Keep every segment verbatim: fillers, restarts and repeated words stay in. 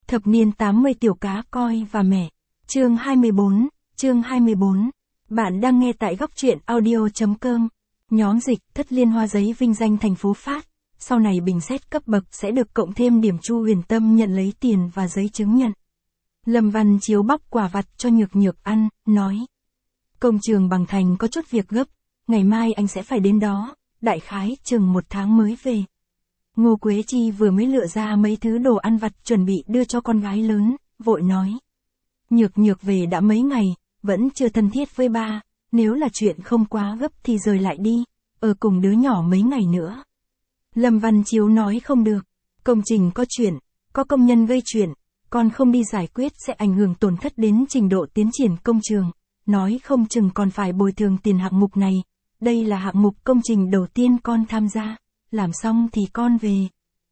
Thập niên tám mươi tiểu cá coi và mẹ. Chương hai mươi bốn, chương hai mươi bốn. Bạn đang nghe tại góc truyện audio.com. Nhóm dịch Thất Liên Hoa Giấy vinh danh thành phố Phát. Sau này bình xét cấp bậc sẽ được cộng thêm điểm. Chu Huyền Tâm nhận lấy tiền và giấy chứng nhận. Lâm Văn Chiếu bóc quả vặt cho Nhược Nhược ăn, nói. Công trường Bằng Thành có chút việc gấp, ngày mai anh sẽ phải đến đó, đại khái chừng một tháng mới về. Ngô Quế Chi vừa mới lựa ra mấy thứ đồ ăn vặt chuẩn bị đưa cho con gái lớn, vội nói. Nhược Nhược về đã mấy ngày, vẫn chưa thân thiết với ba, nếu là chuyện không quá gấp thì rời lại đi, ở cùng đứa nhỏ mấy ngày nữa. Lâm Văn Chiếu nói không được, công trình có chuyện, có công nhân gây chuyện, còn không đi giải quyết sẽ ảnh hưởng tổn thất đến trình độ tiến triển công trường, nói không chừng còn phải bồi thường tiền hạng mục này, đây là hạng mục công trình đầu tiên con tham gia, làm xong thì con về.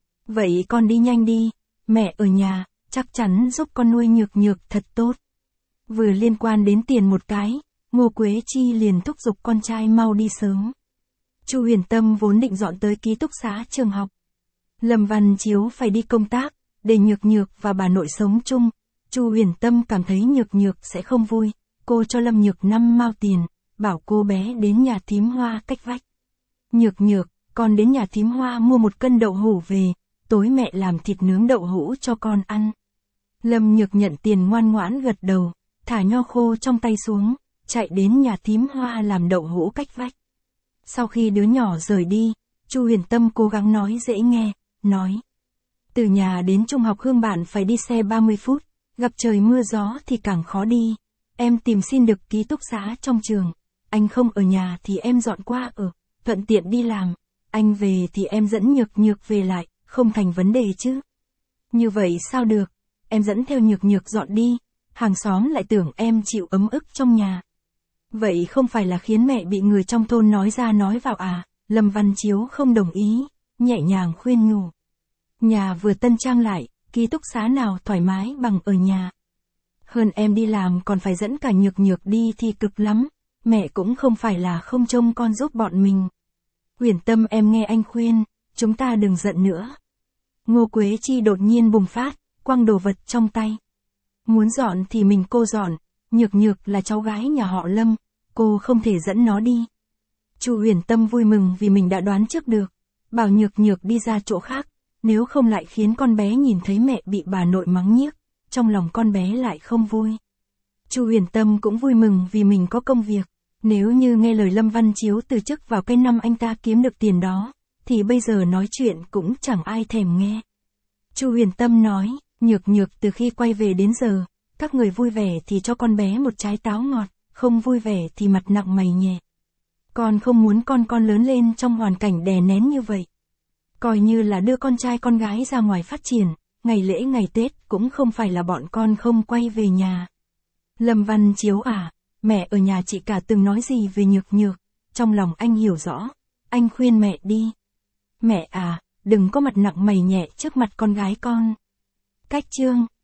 Vậy con đi nhanh đi, mẹ ở nhà, chắc chắn giúp con nuôi Nhược Nhược thật tốt. Vừa liên quan đến tiền một cái, Ngô Quế Chi liền thúc giục con trai mau đi sớm. Chu Huyền Tâm vốn định dọn tới ký túc xá trường học. Lâm Văn Chiếu phải đi công tác, để Nhược Nhược và bà nội sống chung. Chu Huyền Tâm cảm thấy Nhược Nhược sẽ không vui, cô cho Lâm Nhược năm mao tiền, bảo cô bé đến nhà thím Hoa cách vách. Nhược Nhược, con đến nhà thím Hoa mua một cân đậu hũ về, tối mẹ làm thịt nướng đậu hũ cho con ăn. Lâm Nhược nhận tiền ngoan ngoãn gật đầu, thả nho khô trong tay xuống, chạy đến nhà thím Hoa làm đậu hũ cách vách. Sau khi đứa nhỏ rời đi, Chu Huyền Tâm cố gắng nói dễ nghe, nói. Từ nhà đến trung học Hương Bản phải đi xe ba mươi phút, gặp trời mưa gió thì càng khó đi. Em tìm xin được ký túc xá trong trường, anh không ở nhà thì em dọn qua ở, thuận tiện đi làm. Anh về thì em dẫn Nhược Nhược về lại, không thành vấn đề chứ. Như vậy sao được, em dẫn theo Nhược Nhược dọn đi, hàng xóm lại tưởng em chịu ấm ức trong nhà. Vậy không phải là khiến mẹ bị người trong thôn nói ra nói vào à? Lâm Văn Chiếu không đồng ý, nhẹ nhàng khuyên nhủ. Nhà vừa tân trang lại, ký túc xá nào thoải mái bằng ở nhà. Hơn em đi làm còn phải dẫn cả Nhược Nhược đi thì cực lắm, mẹ cũng không phải là không trông con giúp bọn mình. Huyền Tâm em nghe anh khuyên, chúng ta đừng giận nữa. Ngô Quế Chi đột nhiên bùng phát, quăng đồ vật trong tay. Muốn dọn thì mình cô dọn, Nhược Nhược là cháu gái nhà họ Lâm, cô không thể dẫn nó đi. Chu Huyền Tâm vui mừng vì mình đã đoán trước được, bảo Nhược Nhược đi ra chỗ khác, nếu không lại khiến con bé nhìn thấy mẹ bị bà nội mắng nhiếc, trong lòng con bé lại không vui. Chu Huyền Tâm cũng vui mừng vì mình có công việc, nếu như nghe lời Lâm Văn Chiếu từ chức vào cái năm anh ta kiếm được tiền đó, thì bây giờ nói chuyện cũng chẳng ai thèm nghe. Chu Huyền Tâm nói, Nhược Nhược từ khi quay về đến giờ, các người vui vẻ thì cho con bé một trái táo ngọt, không vui vẻ thì mặt nặng mày nhẹ. Con không muốn con con lớn lên trong hoàn cảnh đè nén như vậy. Coi như là đưa con trai con gái ra ngoài phát triển, ngày lễ ngày Tết cũng không phải là bọn con không quay về nhà. Lâm Văn Chiếu à, mẹ ở nhà chị cả từng nói gì về Nhược Nhược, trong lòng anh hiểu rõ, anh khuyên mẹ đi. Mẹ à, đừng có mặt nặng mày nhẹ trước mặt con gái con. Cách chương.